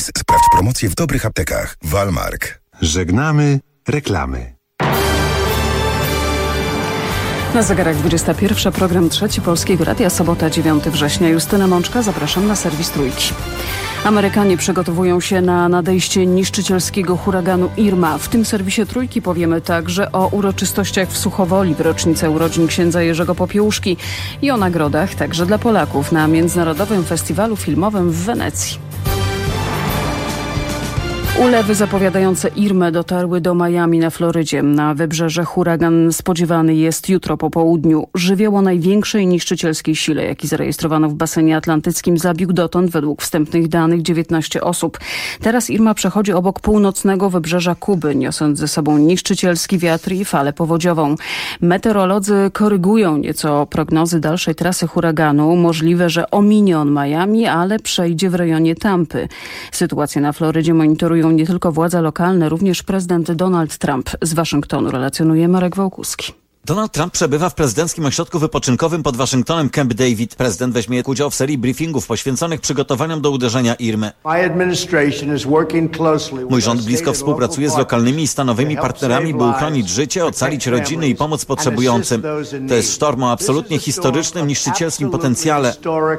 Sprawdź promocję w dobrych aptekach. Walmark. Żegnamy reklamy. Na zegarach 21, program Trzeci Polskiego Radia, sobota 9 września. Justyna Mączka, zapraszam na serwis Trójki. Amerykanie przygotowują się na nadejście niszczycielskiego huraganu Irma. W tym serwisie Trójki powiemy także o uroczystościach w Suchowoli w rocznicę urodzin księdza Jerzego Popiełuszki i o nagrodach także dla Polaków na Międzynarodowym Festiwalu Filmowym w Wenecji. Ulewy zapowiadające Irmę dotarły do Miami na Florydzie. Na wybrzeże huragan spodziewany jest jutro po południu. Żywioł o największej niszczycielskiej sile, jaki zarejestrowano w basenie atlantyckim, zabił dotąd według wstępnych danych 19 osób. Teraz Irma przechodzi obok północnego wybrzeża Kuby, niosąc ze sobą niszczycielski wiatr i falę powodziową. Meteorolodzy korygują nieco prognozy dalszej trasy huraganu. Możliwe, że ominie on Miami, ale przejdzie w rejonie Tampy. Sytuację na Florydzie monitorują nie tylko władze lokalne, również prezydent Donald Trump. Z Waszyngtonu relacjonuje Marek Wałkuski. Donald Trump przebywa w prezydenckim ośrodku wypoczynkowym pod Waszyngtonem Camp David. Prezydent weźmie udział w serii briefingów poświęconych przygotowaniom do uderzenia Irmy. Mój rząd blisko współpracuje z lokalnymi i stanowymi partnerami, by uchronić życie, ocalić rodziny i pomóc potrzebującym. To jest sztorm o absolutnie historycznym, niszczycielskim potencjale.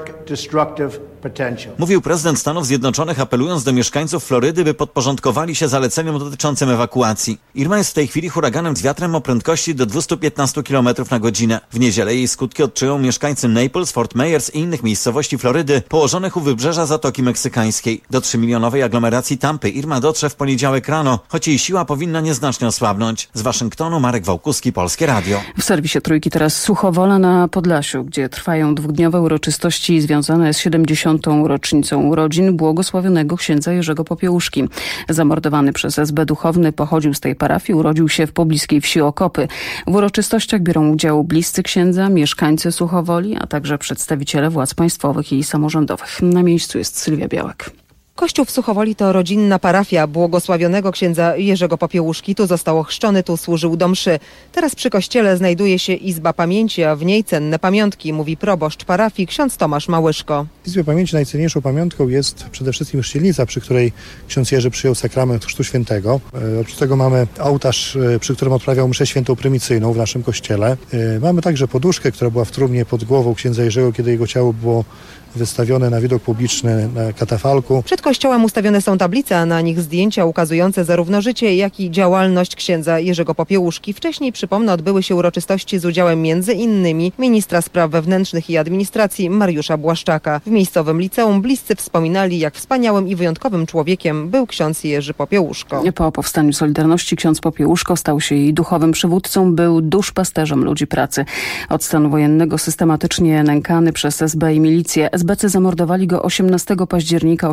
Mówił prezydent Stanów Zjednoczonych, apelując do mieszkańców Florydy, by podporządkowali się zaleceniom dotyczącym ewakuacji. Irma jest w tej chwili huraganem z wiatrem o prędkości do 215 km na godzinę. W niedzielę jej skutki odczują mieszkańcy Naples, Fort Myers i innych miejscowości Florydy położonych u wybrzeża Zatoki Meksykańskiej. Do 3-milionowej aglomeracji Tampy Irma dotrze w poniedziałek rano, choć jej siła powinna nieznacznie osłabnąć. Z Waszyngtonu Marek Wałkuski, Polskie Radio. W serwisie Trójki teraz Suchowola na Podlasiu, gdzie trwają dwudniowe uroczystości związane z 70. rocznicą urodzin błogosławionego księdza Jerzego Popiełuszki. Zamordowany przez SB duchowny pochodził z tej parafii, urodził się w pobliskiej wsi Okopy. W uroczystościach biorą udział bliscy księdza, mieszkańcy Suchowoli, a także przedstawiciele władz państwowych i samorządowych. Na miejscu jest Sylwia Białek. Kościół w Suchowoli to rodzinna parafia błogosławionego księdza Jerzego Popiełuszki. Tu został ochrzczony, tu służył do mszy. Teraz przy kościele znajduje się Izba Pamięci, a w niej cenne pamiątki, mówi proboszcz parafii ksiądz Tomasz Małyszko. W Izbie Pamięci najcenniejszą pamiątką jest przede wszystkim chrzcielnica, przy której ksiądz Jerzy przyjął sakrament Chrztu Świętego. Oprócz tego mamy ołtarz, przy którym odprawiał mszę świętą prymicyjną w naszym kościele. Mamy także poduszkę, która była w trumnie pod głową księdza Jerzego, kiedy jego ciało było wystawione na widok publiczny na katafalku. Przed kościołem ustawione są tablice, a na nich zdjęcia ukazujące zarówno życie, jak i działalność księdza Jerzego Popiełuszki. Wcześniej, przypomnę, odbyły się uroczystości z udziałem m.in. ministra spraw wewnętrznych i administracji Mariusza Błaszczaka. W miejscowym liceum bliscy wspominali, jak wspaniałym i wyjątkowym człowiekiem był ksiądz Jerzy Popiełuszko. Po powstaniu Solidarności ksiądz Popiełuszko stał się jej duchowym przywódcą, był duszpasterzem ludzi pracy. Od stanu wojennego systematycznie nękany przez SB i milicję. SBC zamordowali go 18 października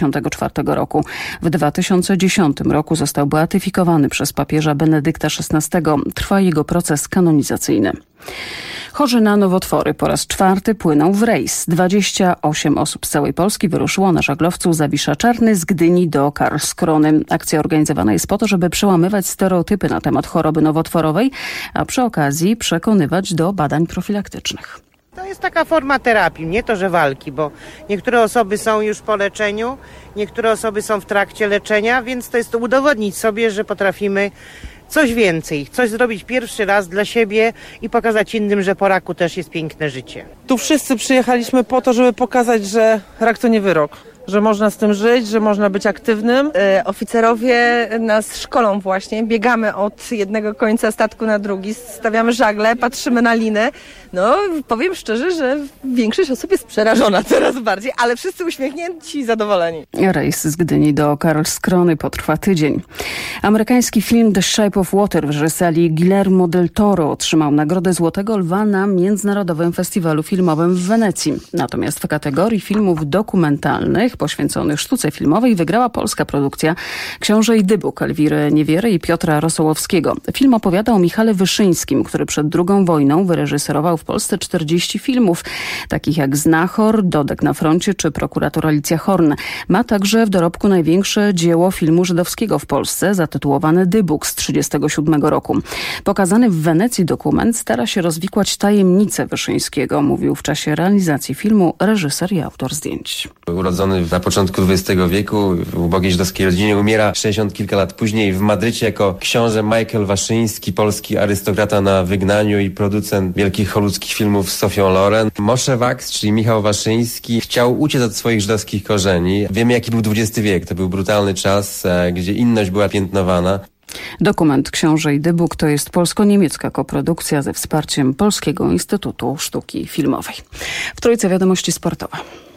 1984 roku. W 2010 roku został beatyfikowany przez papieża Benedykta XVI. Trwa jego proces kanonizacyjny. Chorzy na nowotwory po raz 4 płyną w rejs. 28 osób z całej Polski wyruszyło na żaglowcu Zawisza Czarny z Gdyni do Karlskrony. Akcja organizowana jest po to, żeby przełamywać stereotypy na temat choroby nowotworowej, a przy okazji przekonywać do badań profilaktycznych. To jest taka forma terapii, nie to, że walki, bo niektóre osoby są już po leczeniu, niektóre osoby są w trakcie leczenia, więc to jest udowodnić sobie, że potrafimy coś więcej, coś zrobić pierwszy raz dla siebie i pokazać innym, że po raku też jest piękne życie. Tu wszyscy przyjechaliśmy po to, żeby pokazać, że rak to nie wyrok. Że można z tym żyć, że można być aktywnym. Oficerowie nas szkolą właśnie. Biegamy od jednego końca statku na drugi, stawiamy żagle, patrzymy na linę. No, powiem szczerze, że większość osób jest przerażona coraz bardziej, ale wszyscy uśmiechnięci i zadowoleni. Rejs z Gdyni do Karlskrony potrwa tydzień. Amerykański film The Shape of Water w reżyserii Guillermo del Toro otrzymał Nagrodę Złotego Lwa na Międzynarodowym Festiwalu Filmowym w Wenecji. Natomiast w kategorii filmów dokumentalnych poświęconych sztuce filmowej wygrała polska produkcja Książę i Dybuk Elwiry Niewiery i Piotra Rosołowskiego. Film opowiada o Michale Wyszyńskim, który przed II wojną wyreżyserował w Polsce 40 filmów, takich jak Znachor, Dodek na froncie czy Prokurator Alicja Horn. Ma także w dorobku największe dzieło filmu żydowskiego w Polsce, zatytułowane Dybuk z 1937 roku. Pokazany w Wenecji dokument stara się rozwikłać tajemnicę Wyszyńskiego, mówił w czasie realizacji filmu reżyser i autor zdjęć. Urodzony na początku XX wieku w ubogiej żydowskiej rodzinie. Umiera 60 kilka lat później w Madrycie jako książę Michael Waszyński, polski arystokrata na wygnaniu i producent wielkich hollywoodzkich filmów z Sofią Loren. Moshe Waks, czyli Michał Waszyński, chciał uciec od swoich żydowskich korzeni. Wiemy, jaki był XX wiek. To był brutalny czas, gdzie inność była piętnowana. Dokument Książę i Dybuk to jest polsko-niemiecka koprodukcja ze wsparciem Polskiego Instytutu Sztuki Filmowej. W Trójce wiadomości sportowe.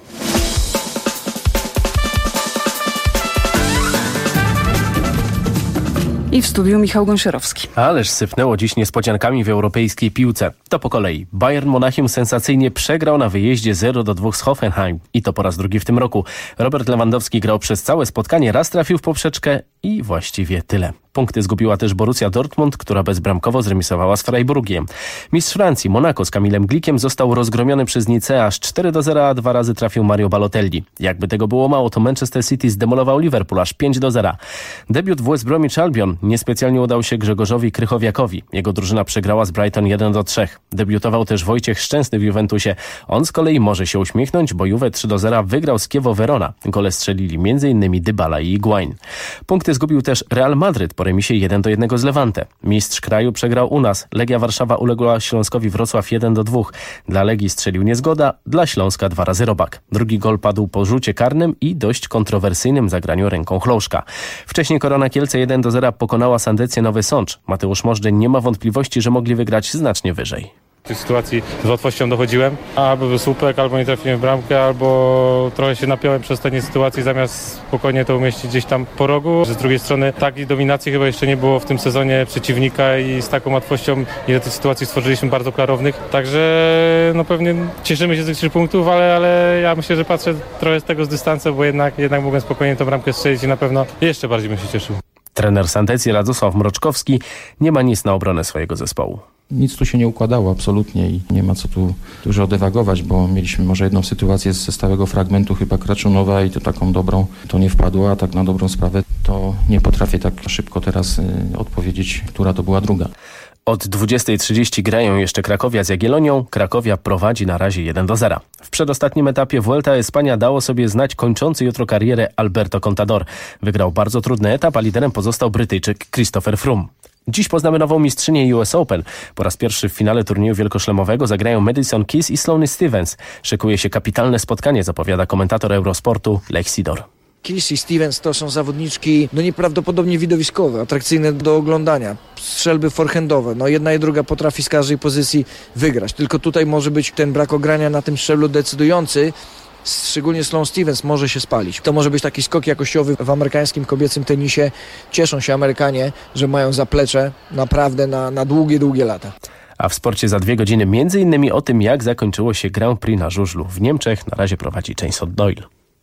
I w studiu Michał Gąsiorowski. Ależ sypnęło dziś niespodziankami w europejskiej piłce. To po kolei. Bayern Monachium sensacyjnie przegrał na wyjeździe 0-2 z Hoffenheim. I to po raz drugi w tym roku. Robert Lewandowski grał przez całe spotkanie, raz trafił w poprzeczkę i właściwie tyle. Punkty zgubiła też Borussia Dortmund, która bezbramkowo zremisowała z Freiburgiem. Mistrz Francji Monaco z Kamilem Glikiem został rozgromiony przez Nicea aż 4-0, a 2 razy trafił Mario Balotelli. Jakby tego było mało, to Manchester City zdemolował Liverpool aż 5-0. Debiut w West Bromwich Albion niespecjalnie udał się Grzegorzowi Krychowiakowi. Jego drużyna przegrała z Brighton 1-3. Debiutował też Wojciech Szczęsny w Juventusie. On z kolei może się uśmiechnąć, bo Juve 3-0 wygrał z Chievo Verona. Gole strzelili m.in. Dybala i Higuain. Punkty zgubił też Real Madryt po remisie 1-1 z Levante. Mistrz kraju przegrał u nas. Legia Warszawa uległa Śląskowi Wrocław 1-2. Dla Legii strzelił Niezgoda, dla Śląska 2 razy Robak. Drugi gol padł po rzucie karnym i dość kontrowersyjnym zagraniu ręką Chlouszka. Wcześniej Korona Kielce 1-0 pokonała Sandecję Nowy Sącz. Mateusz Możdżeń nie ma wątpliwości, że mogli wygrać znacznie wyżej. W tej sytuacji z łatwością dochodziłem, albo był słupek, albo nie trafiłem w bramkę, albo trochę się napiąłem przez ostatnie sytuacje, zamiast spokojnie to umieścić gdzieś tam po rogu. Z drugiej strony takiej dominacji chyba jeszcze nie było w tym sezonie przeciwnika i z taką łatwością ile tych sytuacji stworzyliśmy bardzo klarownych. Także no pewnie cieszymy się z tych 3 punktów, ale ja myślę, że patrzę trochę z tego z dystansu, bo jednak mogłem spokojnie tę bramkę strzelić i na pewno jeszcze bardziej bym się cieszył. Trener Sandecji Radosław Mroczkowski nie ma nic na obronę swojego zespołu. Nic tu się nie układało absolutnie i nie ma co tu dużo dywagować, bo mieliśmy może jedną sytuację ze stałego fragmentu chyba Kraczunowa i to taką dobrą, to nie wpadło, a tak na dobrą sprawę to nie potrafię tak szybko teraz odpowiedzieć, która to była druga. Od 20:30 grają jeszcze Krakowia z Jagiellonią. Krakowia prowadzi na razie 1-0. W przedostatnim etapie Vuelta a España dało sobie znać kończący jutro karierę Alberto Contador. Wygrał bardzo trudny etap, a liderem pozostał Brytyjczyk Christopher Froome. Dziś poznamy nową mistrzynię US Open. Po raz pierwszy w finale turnieju wielkoszlemowego zagrają Madison Keys i Sloane Stephens. Szykuje się kapitalne spotkanie, zapowiada komentator Eurosportu Lech Sidor. Keys i Stevens to są zawodniczki nieprawdopodobnie widowiskowe, atrakcyjne do oglądania. Strzelby forehandowe. Jedna i druga potrafi z każdej pozycji wygrać. Tylko tutaj może być ten brak ogrania na tym szczeblu decydujący. Szczególnie Sloane Stephens może się spalić. To może być taki skok jakościowy w amerykańskim kobiecym tenisie. Cieszą się Amerykanie, że mają zaplecze naprawdę na długie, długie lata. A w sporcie za 2 godziny m.in. o tym, jak zakończyło się Grand Prix na żużlu w Niemczech. Na razie prowadzi Jason Doyle.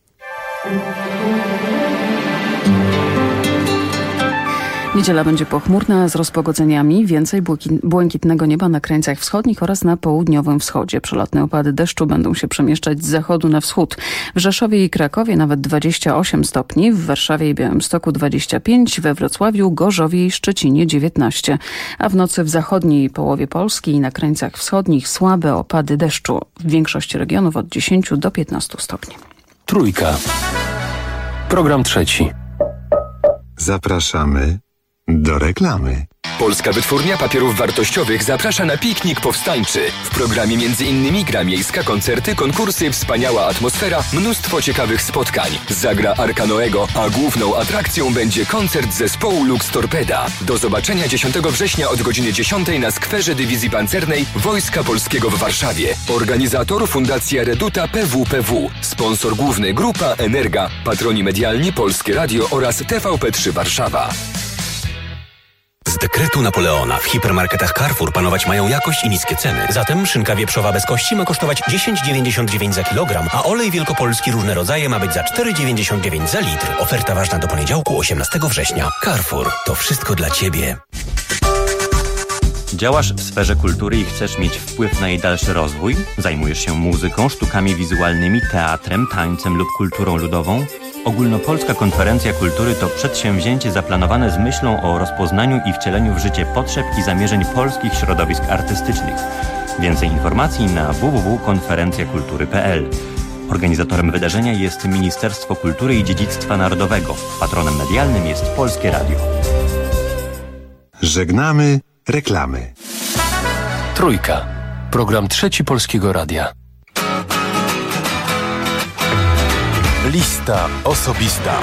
Niedziela będzie pochmurna z rozpogodzeniami, więcej błękitnego nieba na krańcach wschodnich oraz na południowym wschodzie. Przelotne opady deszczu będą się przemieszczać z zachodu na wschód. W Rzeszowie i Krakowie nawet 28 stopni, w Warszawie i Białymstoku 25, we Wrocławiu, Gorzowie i Szczecinie 19. A w nocy w zachodniej połowie Polski i na krańcach wschodnich słabe opady deszczu. W większości regionów od 10 do 15 stopni. Trójka. Program trzeci. Zapraszamy do reklamy. Polska Wytwórnia Papierów Wartościowych zaprasza na piknik powstańczy. W programie m.in. gra miejska, koncerty, konkursy, wspaniała atmosfera, mnóstwo ciekawych spotkań. Zagra Arka Noego, a główną atrakcją będzie koncert zespołu Lux Torpeda. Do zobaczenia 10 września od godziny 10 na skwerze Dywizji Pancernej Wojska Polskiego w Warszawie. Organizator Fundacja Reduta PWPW. Sponsor główny Grupa Energa. Patroni medialni Polskie Radio oraz TVP3 Warszawa. Z dekretu Napoleona w hipermarketach Carrefour panować mają jakość i niskie ceny. Zatem szynka wieprzowa bez kości ma kosztować 10,99 za kilogram, a olej wielkopolski różne rodzaje ma być za 4,99 za litr. Oferta ważna do poniedziałku 18 września. Carrefour. To wszystko dla Ciebie. Działasz w sferze kultury i chcesz mieć wpływ na jej dalszy rozwój? Zajmujesz się muzyką, sztukami wizualnymi, teatrem, tańcem lub kulturą ludową? Ogólnopolska Konferencja Kultury to przedsięwzięcie zaplanowane z myślą o rozpoznaniu i wcieleniu w życie potrzeb i zamierzeń polskich środowisk artystycznych. Więcej informacji na www.konferencjakultury.pl. Organizatorem wydarzenia jest Ministerstwo Kultury i Dziedzictwa Narodowego. Patronem medialnym jest Polskie Radio. Żegnamy reklamy. Trójka. Program Trzeci Polskiego Radia. Lista osobista.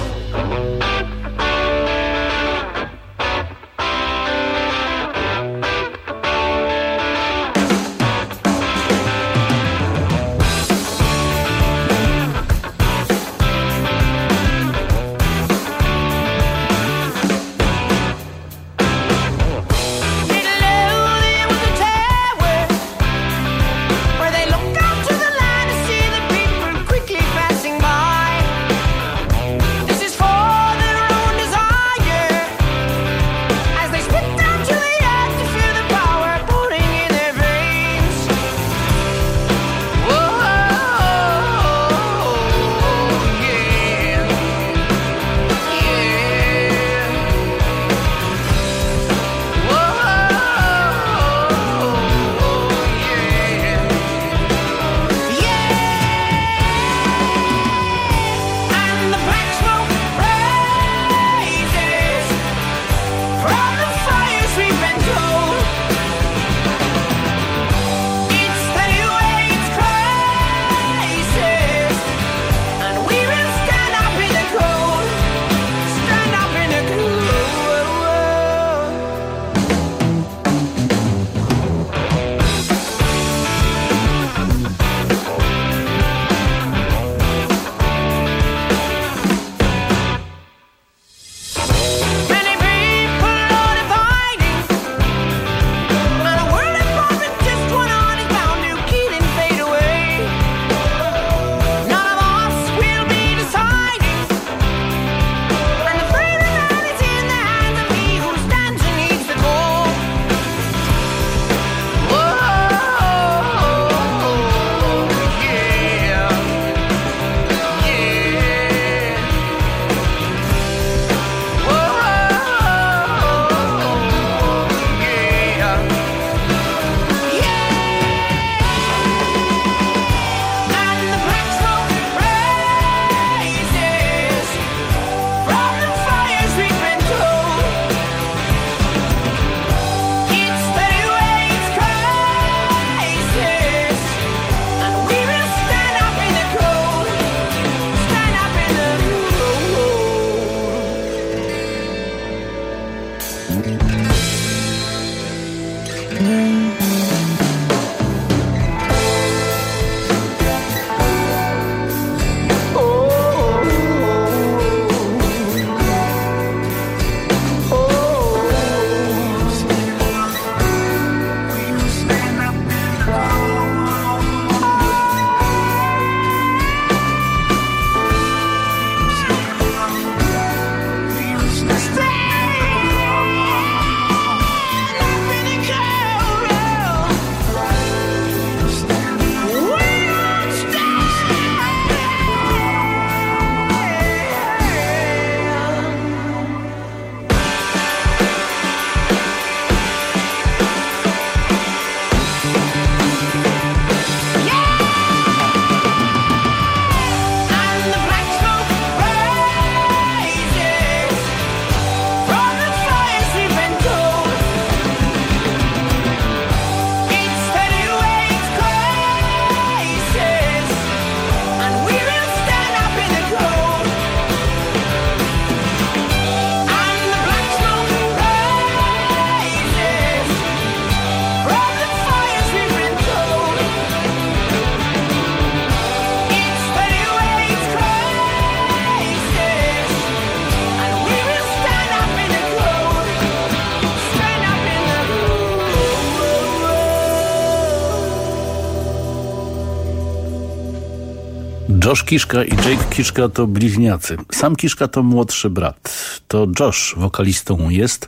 Josh Kiszka i Jake Kiszka to bliźniacy. Sam Kiszka to młodszy brat. To Josh wokalistą jest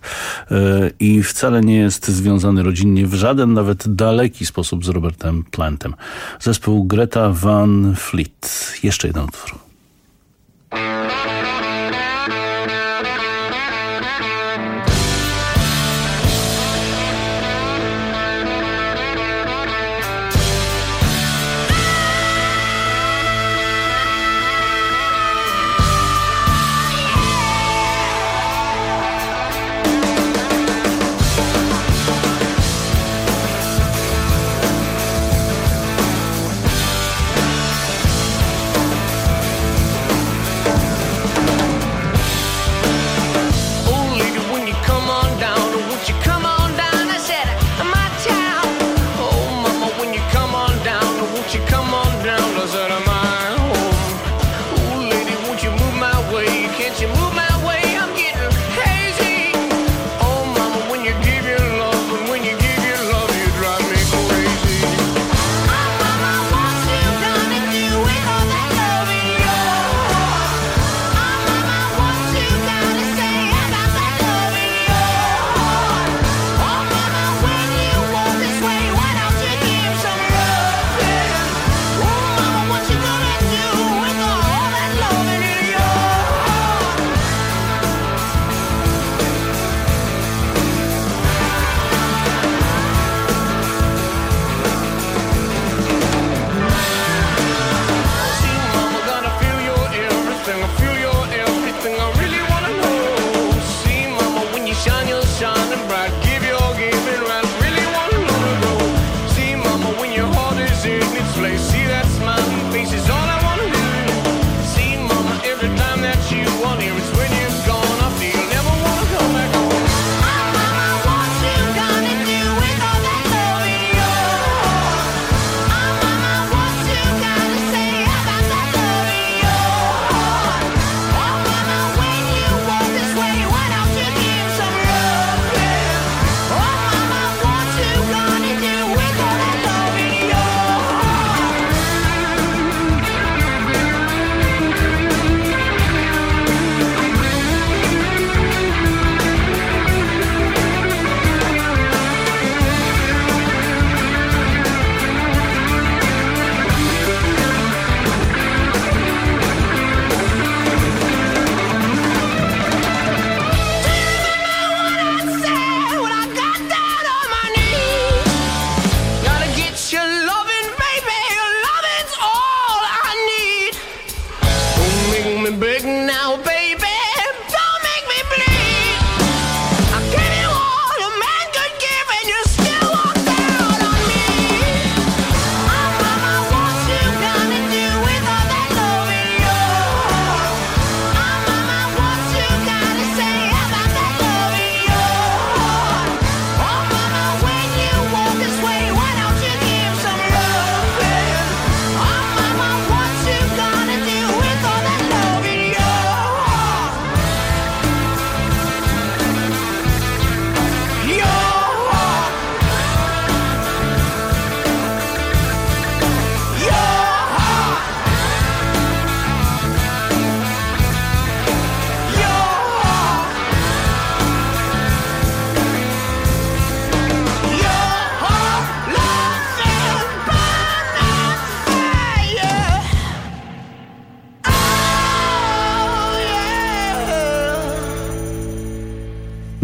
i wcale nie jest związany rodzinnie w żaden, nawet daleki sposób z Robertem Plantem. Zespół Greta Van Fleet. Jeszcze jeden utwór.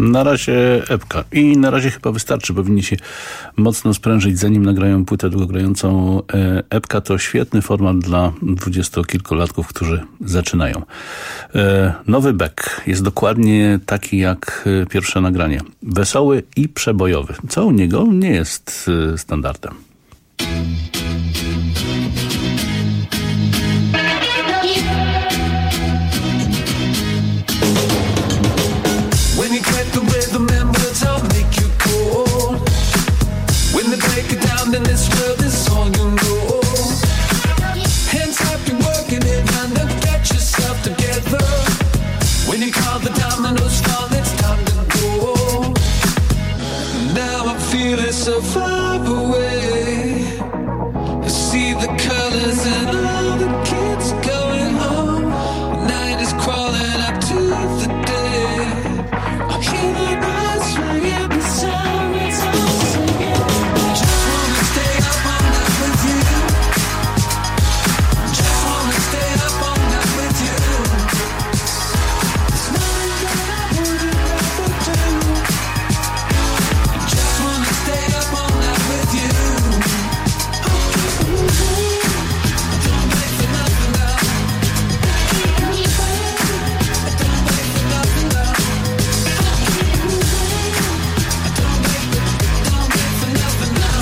Na razie epka. I na razie chyba wystarczy. Powinni się mocno sprężyć, zanim nagrają płytę długogrającą. Epka to świetny format dla 20-kilkulatków, którzy zaczynają. Nowy Beck jest dokładnie taki jak pierwsze nagranie. Wesoły i przebojowy, co u niego nie jest standardem. Then this world is all you know. Hands up, you're working it, and then get yourself together. When you call the dominoes fall, it's time to go. Now I'm feeling so far away. I see the colors and all the kids going home. Night is crawling up to the day. I hear the birds ringing, the sirens all singing. Stay up all night with you. Just wanna stay up all night with you. There's nothing that I wouldn't rather do. Just wanna stay up all night with you. Don't wait for nothing now. Don't wait for nothing now. Don't wait for nothing now.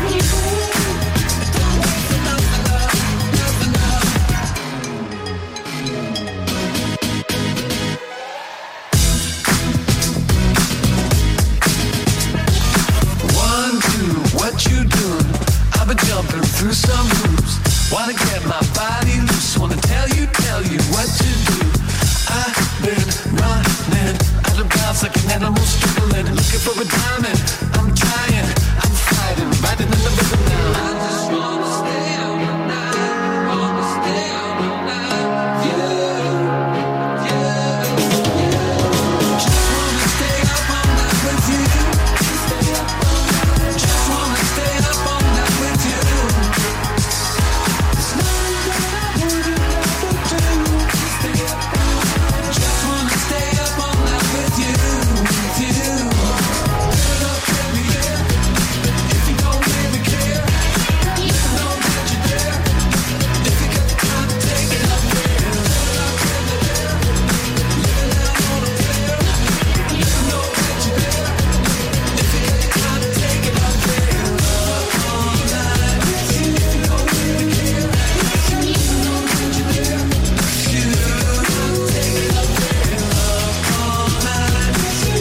What you doing? I've been jumping through some hoops. Wanna get my body loose. Wanna tell you what to do. I've been running out of bounds like an animal struggling, looking for a diamond. I'm trying, I'm fighting, riding in the rhythm now. I just wanna stay up all night, wanna stay up all night, yeah, yeah, yeah. Just wanna stay up all night with you. Stay up all night. Just wanna stay up all night with you. There's nothing that I wouldn't rather do. Stay up all night. Just wanna stay up all night with you, with you. Turn up, baby, yeah. If you don't really care, let me know that you're there. If you got the time to take it up there. Turn up, baby, yeah. Living out on a prayer. Let me know that you're there. If you got the time to take it up there. Up all night with you. If you don't really care, let me know that you're there. If you take it up there. Up all night with you.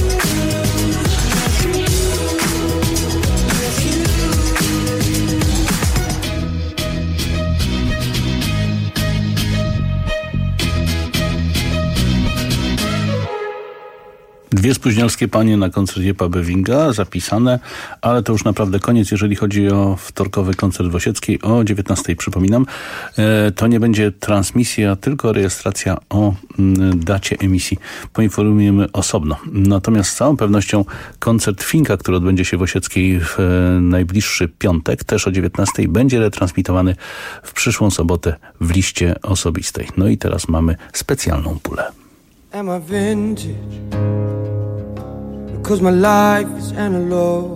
Dwie spóźnialskie panie na koncercie Pubewinga zapisane, ale to już naprawdę koniec, jeżeli chodzi o wtorkowy koncert w Osieckiej o 19:00, przypominam. To nie będzie transmisja, tylko rejestracja o dacie emisji. Poinformujemy osobno. Natomiast z całą pewnością koncert Finka, który odbędzie się w Osieckiej w najbliższy piątek, też o 19:00, będzie retransmitowany w przyszłą sobotę w liście osobistej. No i teraz mamy specjalną pulę. Am I vintage? Because my life is analog.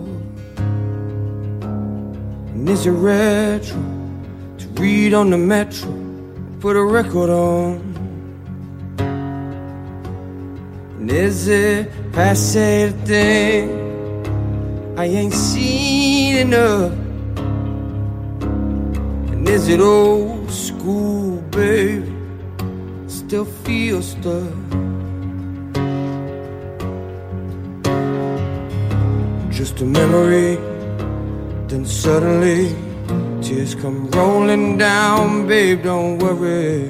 And is it retro to read on the metro, put a record on? And is it passé the thing I ain't seen enough? And is it old school, baby? Still feel stuck. Just a memory, then suddenly tears come rolling down, babe, don't worry.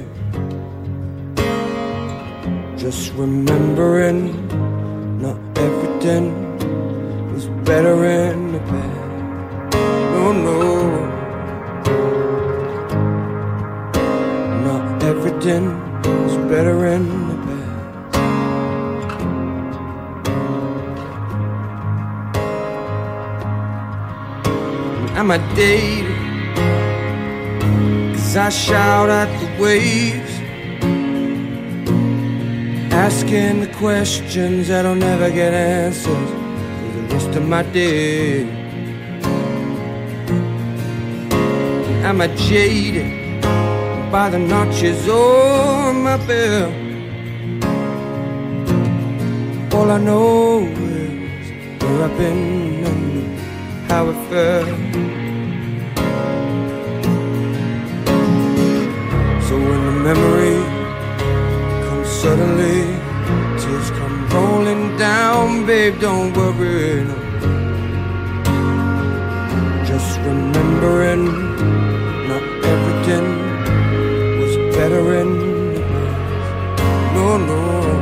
Just remembering not everything was better in the past. No, no, not everything was better in the past. Am I dated? 'Cause I shout at the waves. asking the questions that'll never get answers for the rest of my day. Am I jaded by the notches on my belt? All I know is where I've been and how it felt. So when the memory comes suddenly, tears come rolling down, babe, don't worry, no. Just remembering not everything was better in the past. No, no.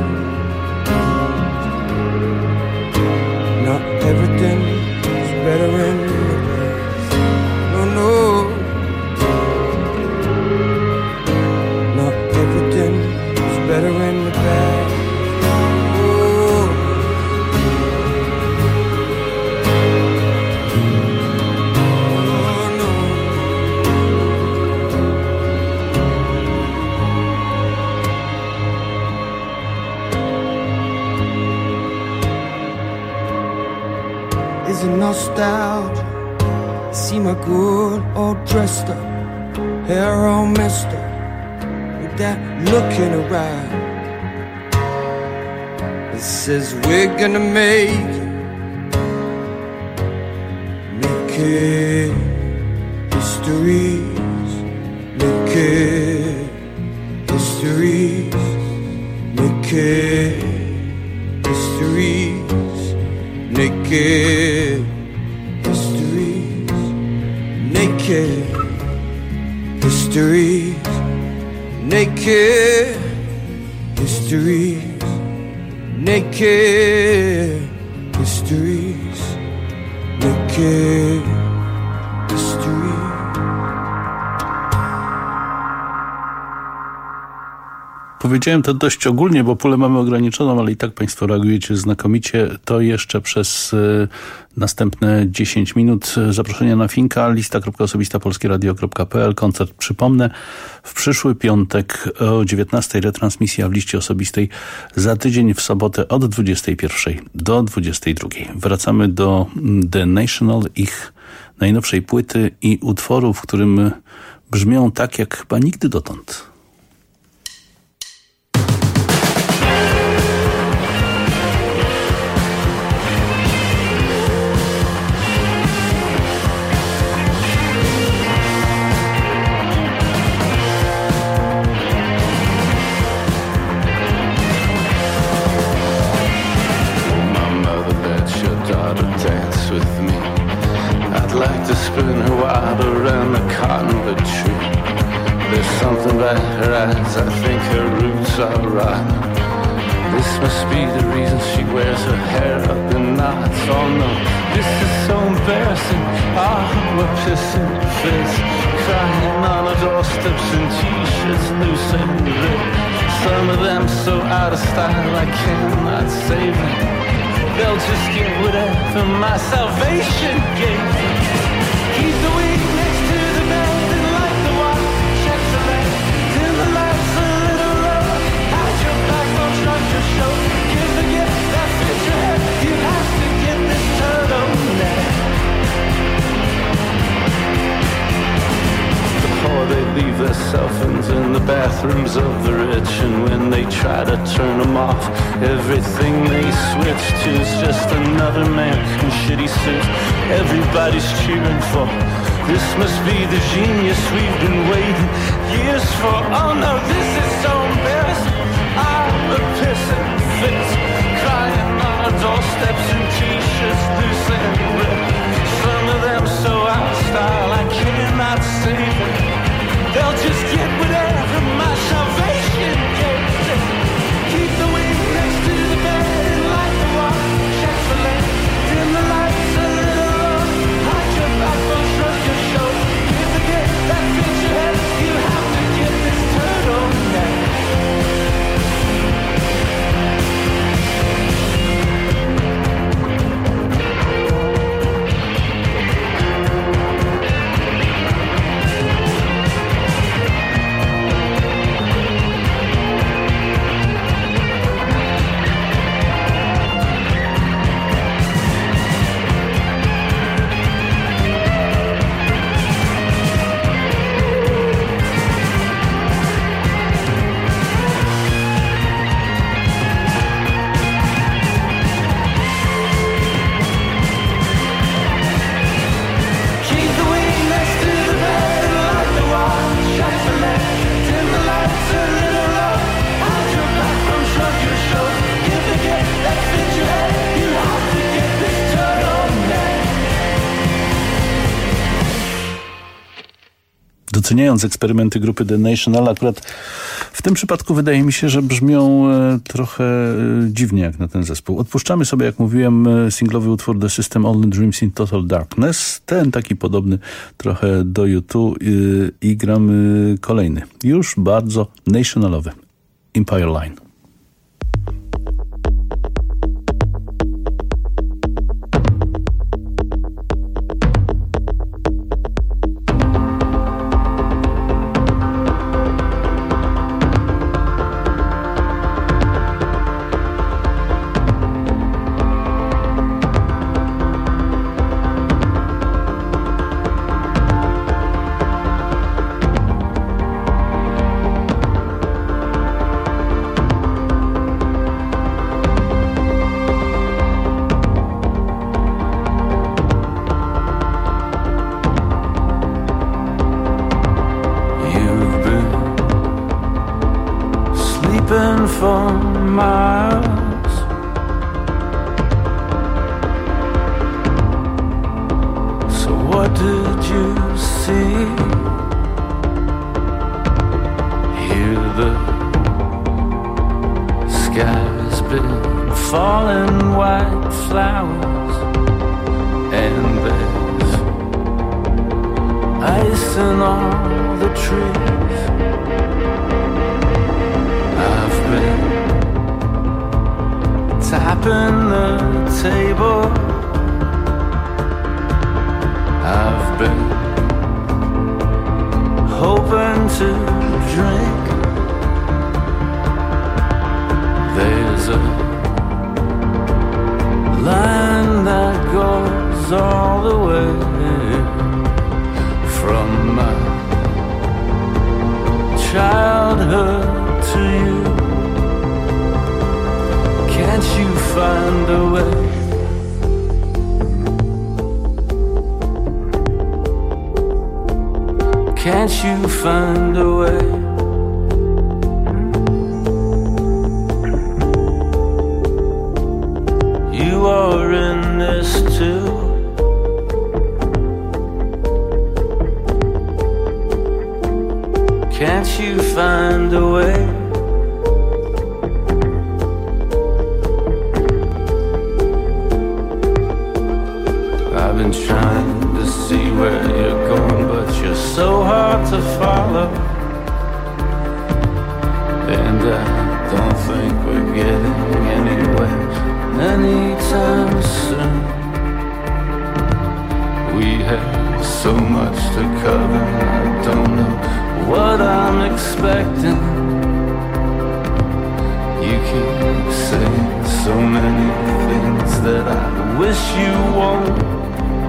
Not everything was better in the past. No, no. Not everything was better in the past. Oh. Oh, no. Is it nostalgia? See my good all dressed up, hair all messed up, with that look in her eye. It says we're gonna make it histories, make it histories, make it histories, naked histories, naked histories, naked histories, naked histories, naked histories. Powiedziałem to dość ogólnie, bo pulę mamy ograniczoną, ale i tak Państwo reagujecie znakomicie. To jeszcze przez następne 10 minut zaproszenia na Finka, lista.osobistapolskieradio.pl. Koncert, przypomnę, w przyszły piątek o 19:00 retransmisja w liście osobistej, za tydzień w sobotę od 21:00 do 22:00. Wracamy do The National, ich najnowszej płyty i utworu, w którym brzmią tak jak chyba nigdy dotąd. Spin her wild around the cottonwood tree. There's something about her eyes, I think her roots are right. This must be the reason she wears her hair up in knots. Oh no, this is so embarrassing. Ah, we're pissing fits, crying on our doorsteps in t-shirts, loose and ripped. Some of them so out of style I cannot save them. They'll just get whatever my salvation gave them. Keep the weed next to the bed and light the water. Check the leg, dim the lights a little lower. Hide your back, don't trust your show. Give the gift that fits your head. You have to get this turtleneck. The poor, they leave their cell phones in the bathrooms of the rich, and when they try to turn them off, everything they switch to is just another man in shitty suits. Everybody's cheering for. This must be the genius we've been waiting years for. Oh no, this is so embarrassing. I'm a pissing fits, crying on our doorsteps in t-shirts, loose and ripped. Some of them so out of style I cannot save them. They'll just get whatever my salvation gave them. Keep the wind next to the bed and light the water. Check the leg, dim the lights a little low. Hide your back, don't shrug your shoulder. Give the gift that fits your head. You have to get this turtleneck. oceniając eksperymenty grupy The National, akurat w tym przypadku wydaje mi się, że brzmią trochę dziwnie jak na ten zespół. Odpuszczamy sobie, jak mówiłem, singlowy utwór The System Only Dreams in Total Darkness. Ten taki podobny trochę do U2 i gramy kolejny. Już bardzo nationalowy. Empire Line. For miles, so what did you see? Here the sky's been falling white flowers, and there's ice in all the trees. Tapping the table, I've been hoping to drink. There's a line that goes all the way from my childhood to you. Can't you find a way? Can't you find a way? You are in this too. Can't you find a way? I've been trying to see where you're going, but you're so hard to follow. And I don't think we're getting anywhere anytime soon. We have so much to cover, I don't know what I'm expecting. You keep saying so many things that I wish you won't.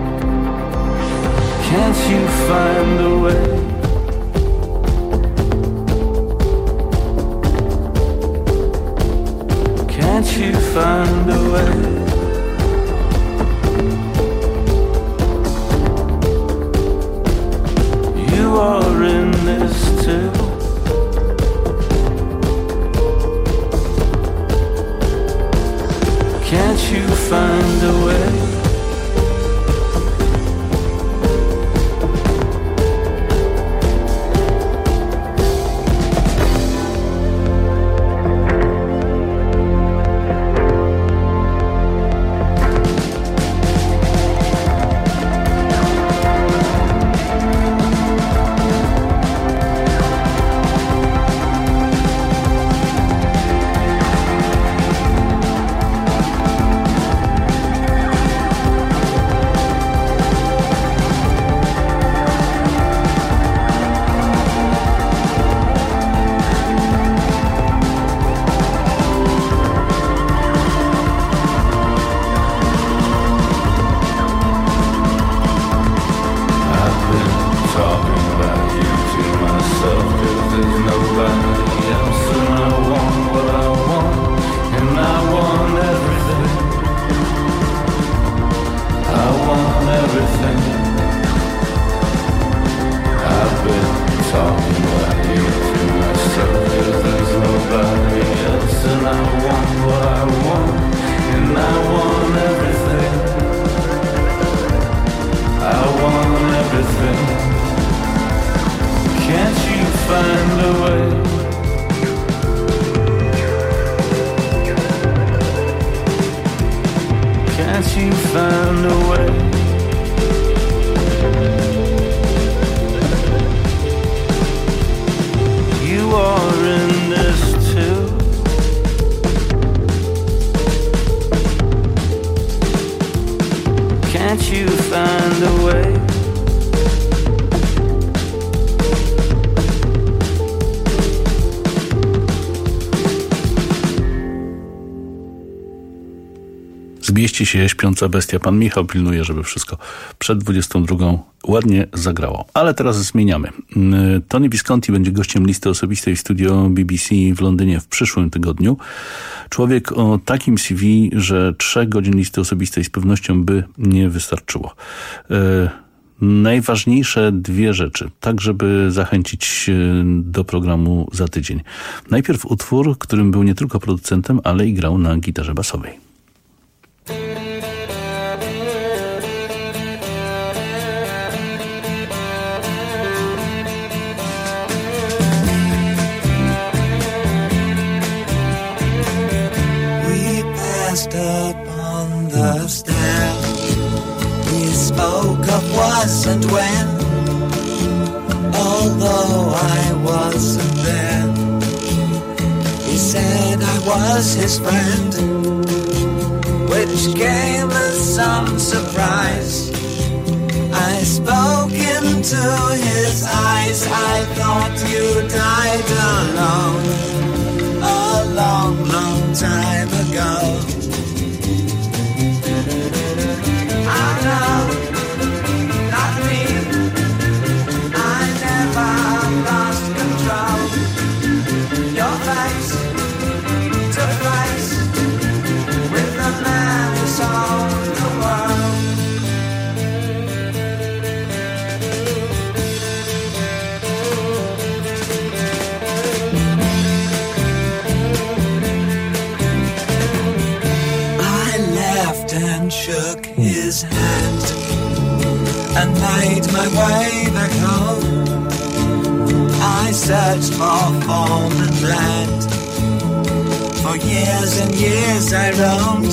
Can't you find a way? Can't you find a way? You are in this too. Can't you find a way? find a way? You are in this too. Can't you find a way? Zmieści się Śpiąca bestia. Pan Michał pilnuje, żeby wszystko przed 22 ładnie zagrało. Ale teraz zmieniamy. Tony Visconti będzie gościem listy osobistej w studio BBC w Londynie w przyszłym tygodniu. Człowiek o takim CV, że 3 godzin listy osobistej z pewnością by nie wystarczyło. Najważniejsze 2 rzeczy, tak żeby zachęcić do programu za tydzień. Najpierw utwór, którym był nie tylko producentem, ale i grał na gitarze basowej. Upon the stair, we spoke of was and when, although I wasn't there. He said I was his friend, which came as some surprise. I spoke into his eyes. I thought you died alone a long, long time ago. No, not me. I never lost control. Your face to face with the man who sold the world. I laughed and shook his hand and made my way back home. I searched for foreign land. For years and years I roamed.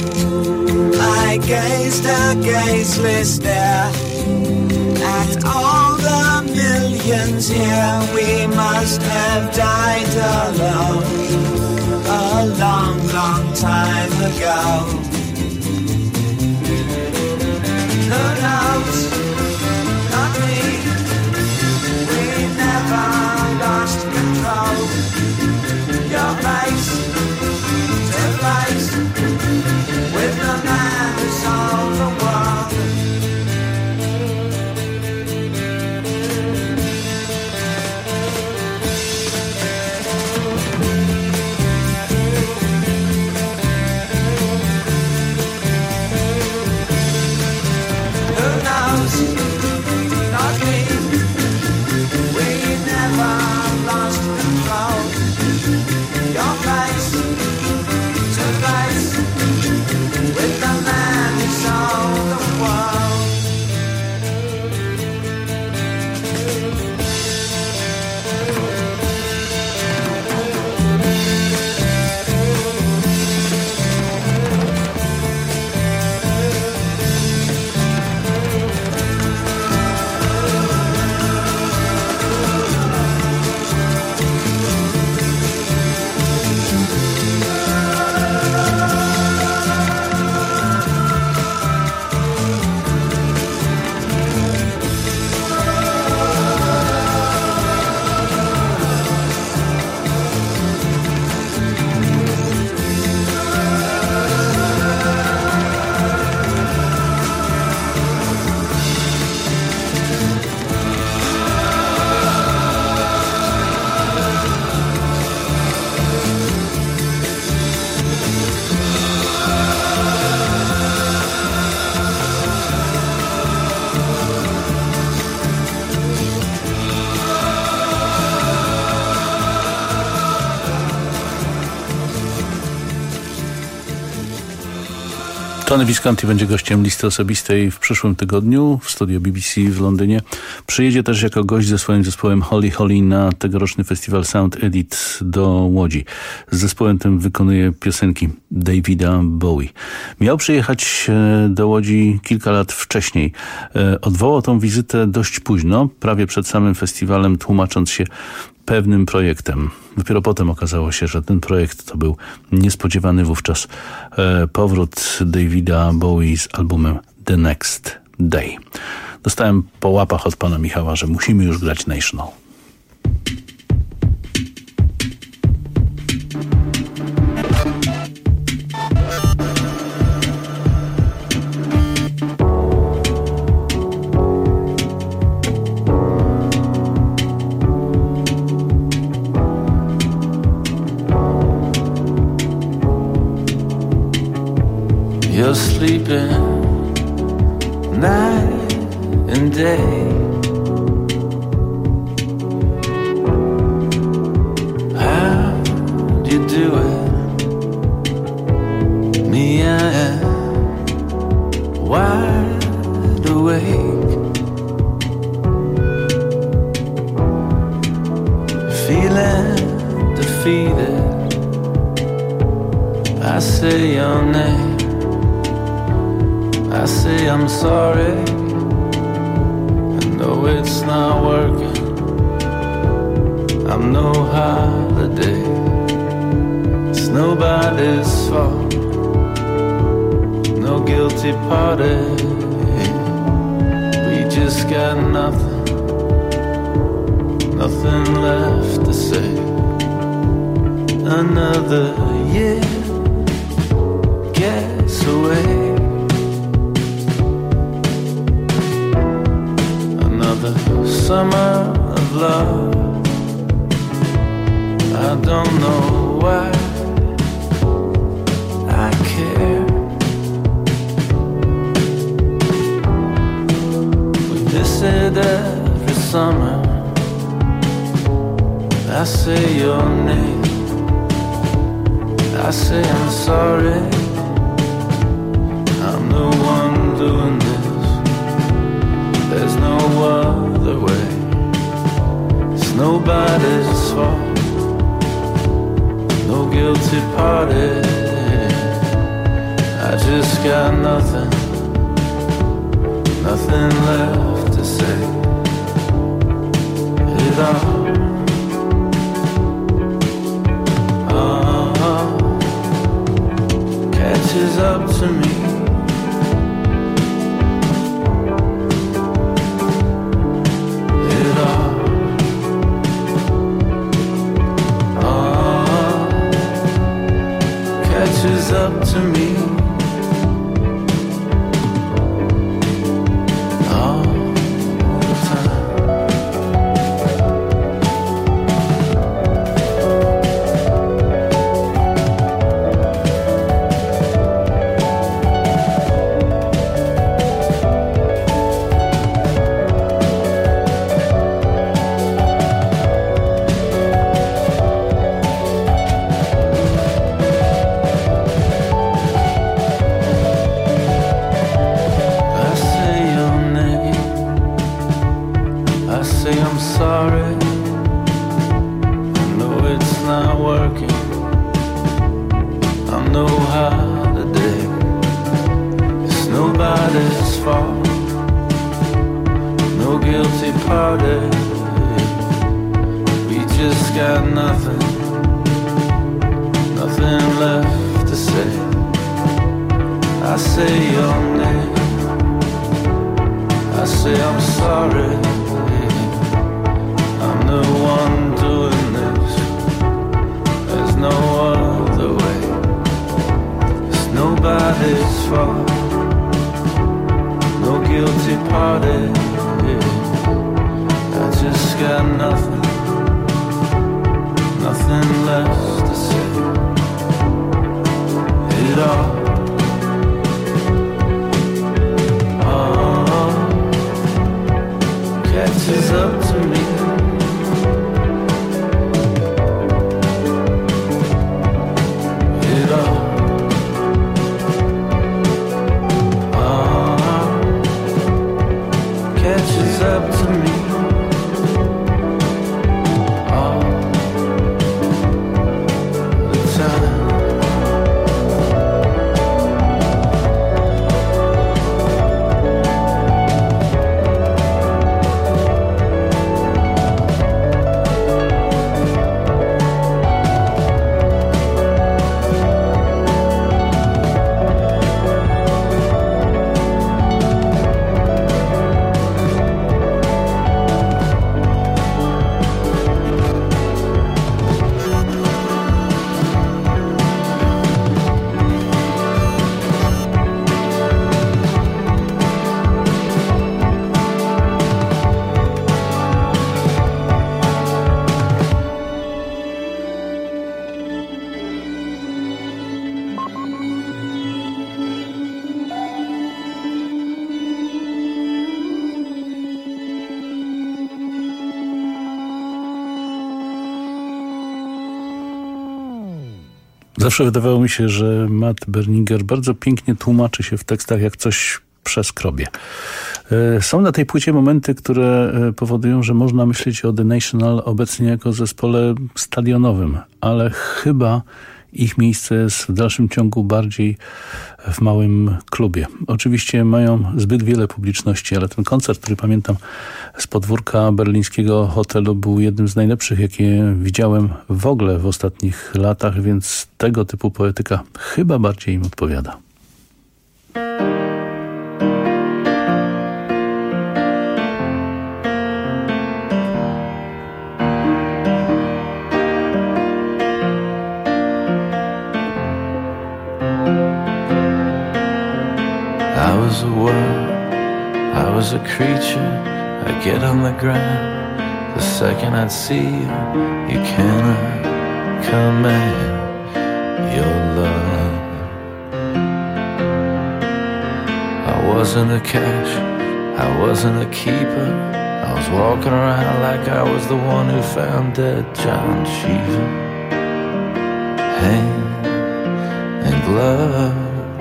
I gazed a gazeless stare at all the millions here. We must have died alone a long, long time ago. Who knows? Not me. We never lost control. Your face to face with the man who sold the world. Tony Visconti będzie gościem listy osobistej w przyszłym tygodniu w studio BBC w Londynie. Przyjedzie też jako gość ze swoim zespołem Holly Holly na tegoroczny festiwal Sound Edit do Łodzi. Z zespołem tym wykonuje piosenki Davida Bowie. Miał przyjechać do Łodzi kilka lat wcześniej. Odwołał tą wizytę dość późno, prawie przed samym festiwalem, tłumacząc się pewnym projektem. Dopiero potem okazało się, że ten projekt to był niespodziewany wówczas powrót Davida Bowie z albumem The Next Day. Dostałem po łapach od pana Michała, że musimy już grać National. You're sleeping night and day. How do you do it? Me, I am wide awake, feeling defeated. I say your name, I say I'm sorry, I know it's not working, I'm no holiday, it's nobody's fault, no guilty party, we just got nothing, nothing left to say. Another year gets away, summer of love. I don't know why I care. We miss it every summer. I say your name, I say I'm sorry, I'm the one doing this, there's no other way, it's nobody's fault, no guilty party, I just got nothing, nothing left to say. It all catches up to me. It all catches up to me. All the time. I'm sorry, I know it's not working, I'm no holiday, it's nobody's fault, no guilty party, we just got nothing, nothing left to say. I say your name, I say I'm sorry, I'm the one doing this, there's no other way, it's nobody's fault, no guilty party, I just got nothing, nothing left to say. It all catches up to me. It all catches up to me. All the time. Zawsze wydawało mi się, że Matt Berninger bardzo pięknie tłumaczy się w tekstach, jak coś przeskrobie. Są na tej płycie momenty, które powodują, że można myśleć o The National obecnie jako zespole stadionowym, ale chyba ich miejsce jest w dalszym ciągu bardziej w małym klubie. Oczywiście mają zbyt wiele publiczności, ale ten koncert, który pamiętam z podwórka berlińskiego hotelu, był jednym z najlepszych, jakie widziałem w ogóle w ostatnich latach, więc tego typu poetyka chyba bardziej im odpowiada. I was a world, I was a creature. I get on the ground the second I'd see you. You cannot command your love. I wasn't a catch, I wasn't a keeper. I was walking around like I was the one who found dead John Cheever. Hand and glove.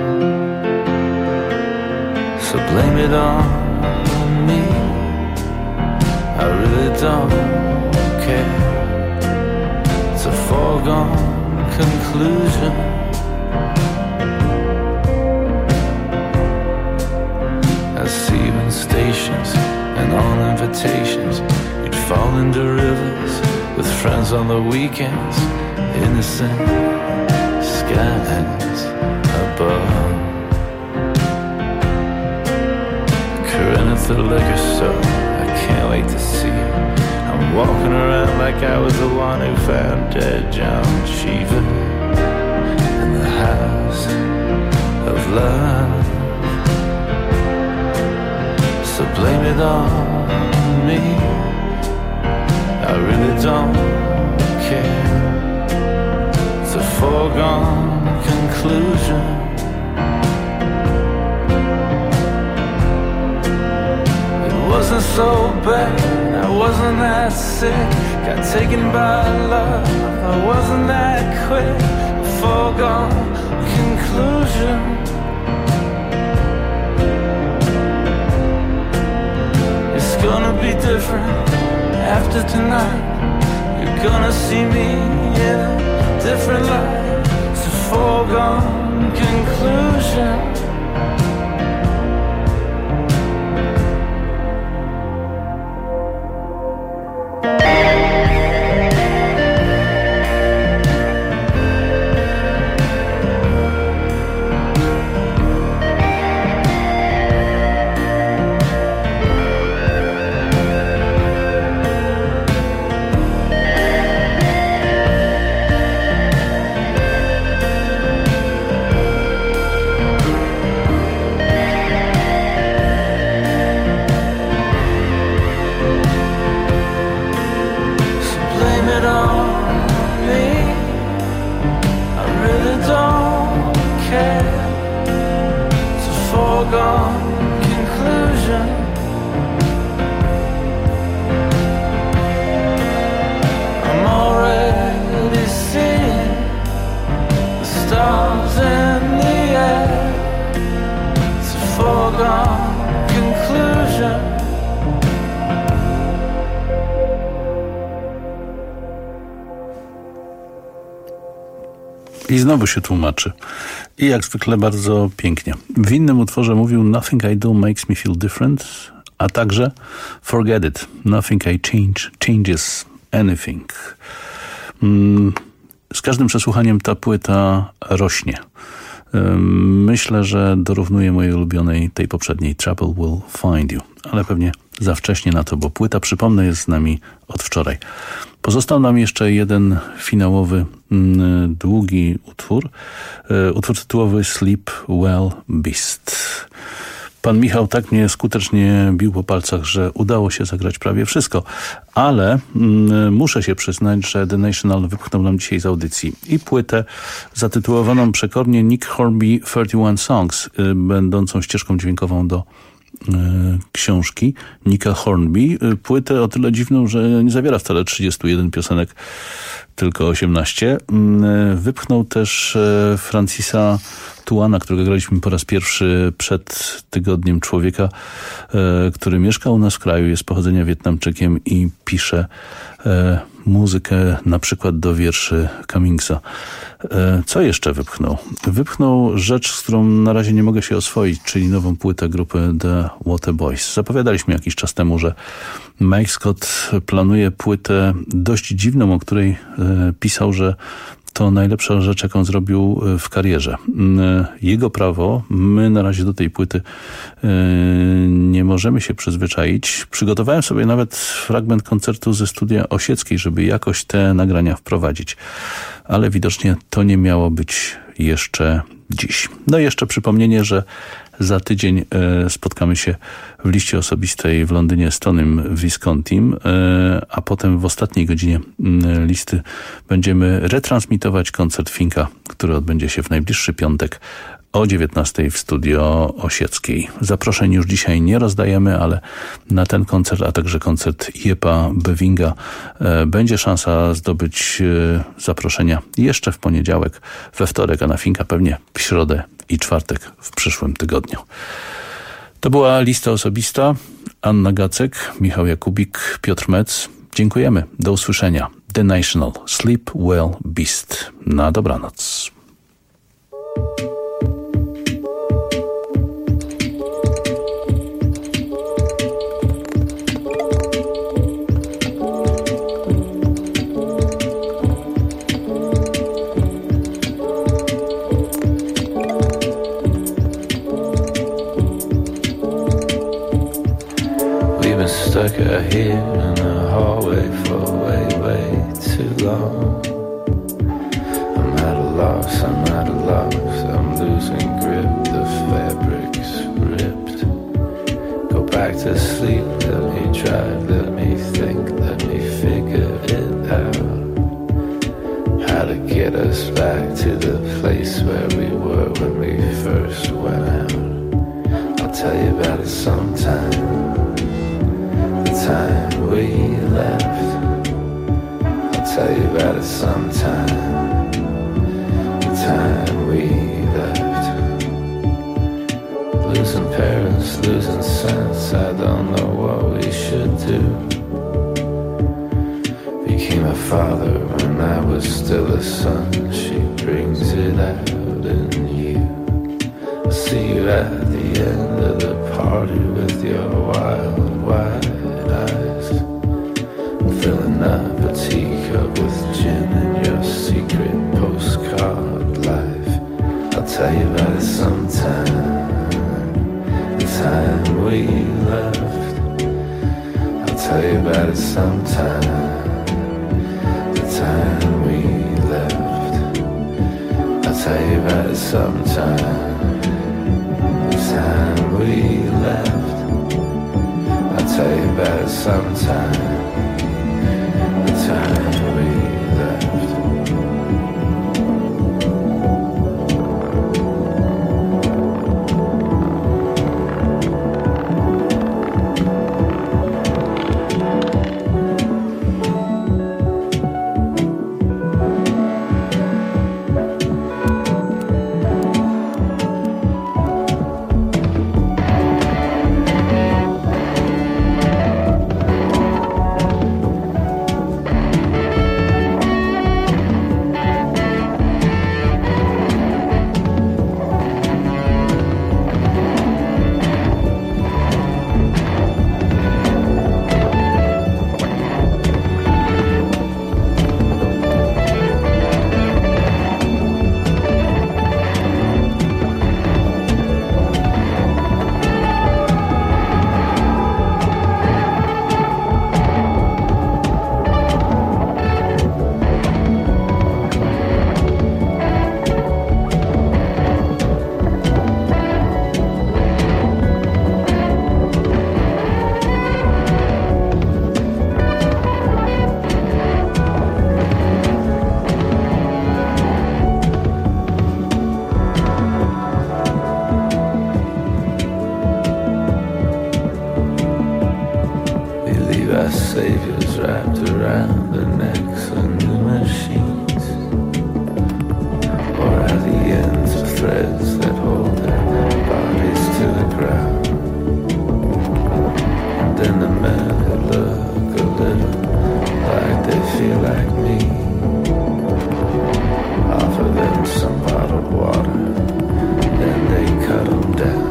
So blame it on me. I really don't care. It's a foregone conclusion. I see you in stations and on invitations. You'd fall into rivers with friends on the weekends. Innocent skies above. At the liquor store, I can't wait to see you. I'm walking around like I was the one who found dead John Cheever in the house of love. So blame it on me. I really don't care. It's a foregone conclusion. Wasn't so bad, I wasn't that sick. Got taken by love, I wasn't that quick. A foregone conclusion. It's gonna be different after tonight. You're gonna see me in a different light. It's a foregone conclusion. I znowu się tłumaczy. I jak zwykle bardzo pięknie. W innym utworze mówił Nothing I do makes me feel different, a także Forget it. Nothing I changes anything. Z każdym przesłuchaniem ta płyta rośnie. Myślę, że dorównuje mojej ulubionej, tej poprzedniej Trouble Will Find You. Ale pewnie za wcześnie na to, bo płyta, przypomnę, jest z nami od wczoraj. Pozostał nam jeszcze jeden finałowy, długi utwór. Utwór tytułowy Sleep Well Beast. Pan Michał tak mnie skutecznie bił po palcach, że udało się zagrać prawie wszystko. Ale muszę się przyznać, że The National wypchnął nam dzisiaj z audycji i płytę zatytułowaną przekornie Nick Hornby 31 Songs, będącą ścieżką dźwiękową do książki Nicka Hornby. Płytę o tyle dziwną, że nie zawiera wcale 31 piosenek, tylko 18. Wypchnął też Francisa Tuana, którego graliśmy po raz pierwszy przed tygodniem, człowieka, który mieszka u nas w kraju, jest pochodzenia Wietnamczykiem i pisze muzykę na przykład do wierszy Cummingsa. Co jeszcze wypchnął? Wypchnął rzecz, z którą na razie nie mogę się oswoić, czyli nową płytę grupy The Waterboys. Zapowiadaliśmy jakiś czas temu, że Mike Scott planuje płytę dość dziwną, o której pisał, że to najlepsza rzecz, jaką zrobił w karierze. Jego prawo, my na razie do tej płyty nie możemy się przyzwyczaić. Przygotowałem sobie nawet fragment koncertu ze studia Osieckiej, żeby jakoś te nagrania wprowadzić. Ale widocznie to nie miało być jeszcze dziś. No i jeszcze przypomnienie, że za tydzień spotkamy się w liście osobistej w Londynie z Tonym Viscontim, a potem w ostatniej godzinie listy będziemy retransmitować koncert Finka, który odbędzie się w najbliższy piątek o 19 w studio Osieckiej. Zaproszeń już dzisiaj nie rozdajemy, ale na ten koncert, a także koncert Jepa Bewinga będzie szansa zdobyć zaproszenia jeszcze w poniedziałek, we wtorek, a na Finka pewnie w środę i czwartek w przyszłym tygodniu. To była lista osobista. Anna Gacek, Michał Jakubik, Piotr Metz. Dziękujemy. Do usłyszenia. The National. Sleep Well Beast. Na dobranoc. Stuck out here in the hallway for way too long. I'm at a loss, I'm losing grip, the fabric's ripped. Go back to sleep, let me drive, let me think, let me figure it out. How to get us back to the place where we were when we first went out. I'll tell you about it sometime. Time we left, I'll tell you about it sometime. The time we left, losing parents, losing sense. I don't know what we should do. Became a father when I was still a son. She brings it out in you. I'll see you at the end of the party with your wild eyes. I'm filling up a teacup with gin and your secret postcard life. I'll tell you about it sometime. The time we left, I'll tell you about it sometime. The time we left, I'll tell you about it sometime. The time we left, I'll tell you about it sometime. The time we left. shreds that hold their bodies to the ground. And then the men who look a little like they feel like me, offer them some bottled water, then they cut them down.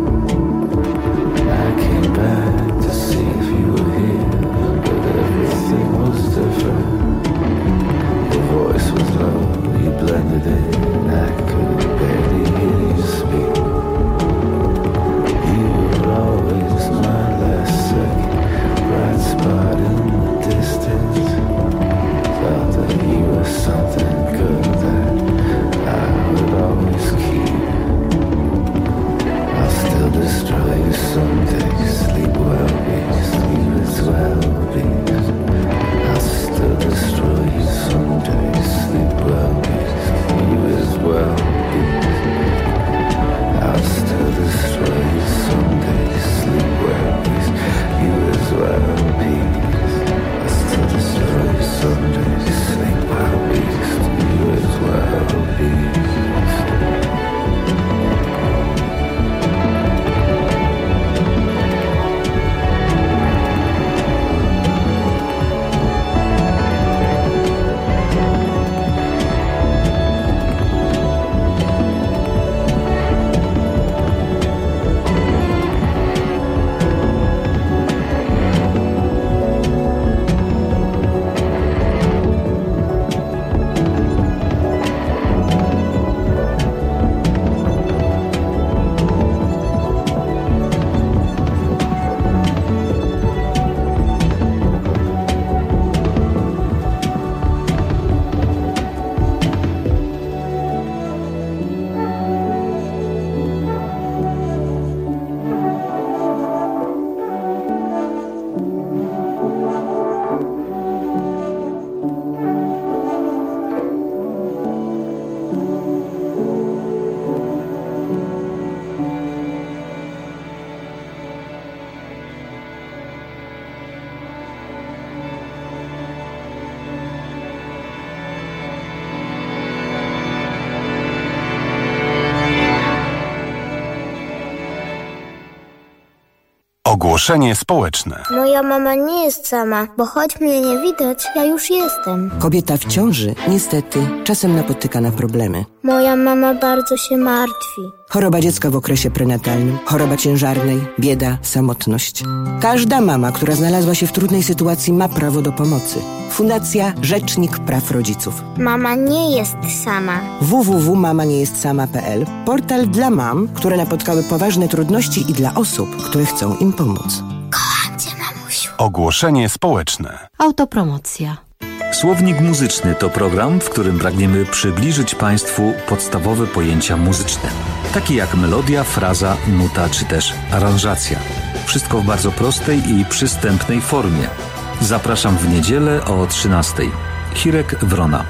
I came back to see if you were here, but everything was different. Your voice was low, you blended in, I could barely hear you speak. You were always my last second, bright spot in the distance. Thought that you were something good that I would always keep. I'll still destroy you someday. Sleep well, beast. You as well, beast. I'll still destroy you someday. Sleep well, beast. You as well, beast. I'll still destroy you someday. Sleep well, beast. You as well, beast. I'll still destroy you someday. Sleep well, beast. You as well, beast. Ogłoszenie społeczne. Moja mama nie jest sama, bo choć mnie nie widać, ja już jestem. Kobieta w ciąży niestety czasem napotyka na problemy. Moja mama bardzo się martwi. Choroba dziecka w okresie prenatalnym, choroba ciężarnej, bieda, samotność. Każda mama, która znalazła się w trudnej sytuacji, ma prawo do pomocy. Fundacja Rzecznik Praw Rodziców. Mama nie jest sama. www.mamaniejestSama.pl. Portal dla mam, które napotkały poważne trudności i dla osób, które chcą im pomóc. Kocham cię, mamusiu. Ogłoszenie społeczne. Autopromocja. Słownik muzyczny to program, w którym pragniemy przybliżyć Państwu podstawowe pojęcia muzyczne, takie jak melodia, fraza, nuta czy też aranżacja. Wszystko w bardzo prostej i przystępnej formie. Zapraszam w niedzielę o 13:00. Hirek Wrona.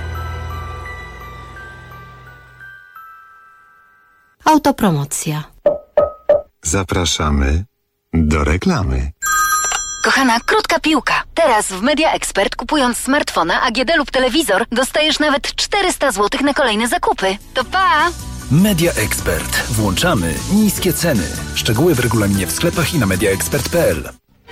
Autopromocja. Zapraszamy do reklamy. Kochana, krótka piłka. Teraz w Media Expert, kupując smartfona, AGD lub telewizor, dostajesz nawet 400 zł na kolejne zakupy. To pa! Media Expert. Włączamy niskie ceny. Szczegóły w regulaminie w sklepach i na mediaexpert.pl.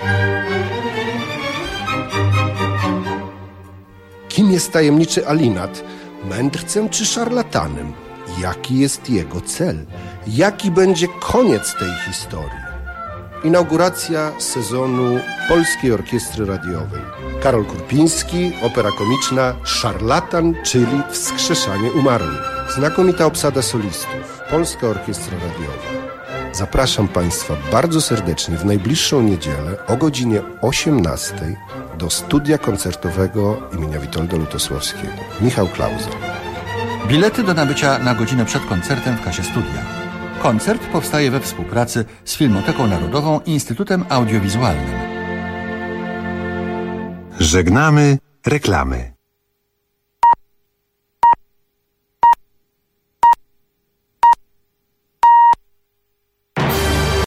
Kim jest tajemniczy Alinat? Mędrcem czy szarlatanem? Jaki jest jego cel? Jaki będzie koniec tej historii? Inauguracja sezonu Polskiej Orkiestry Radiowej. Karol Kurpiński, opera komiczna Szarlatan, czyli Wskrzeszanie Umarłych. Znakomita obsada solistów. Polska Orkiestra Radiowa. Zapraszam Państwa bardzo serdecznie w najbliższą niedzielę o godzinie 18:00 do studia koncertowego imienia Witolda Lutosławskiego. Michał Klauser. Bilety do nabycia na godzinę przed koncertem w kasie studia. Koncert powstaje we współpracy z Filmoteką Narodową i Instytutem Audiowizualnym. Żegnamy reklamy.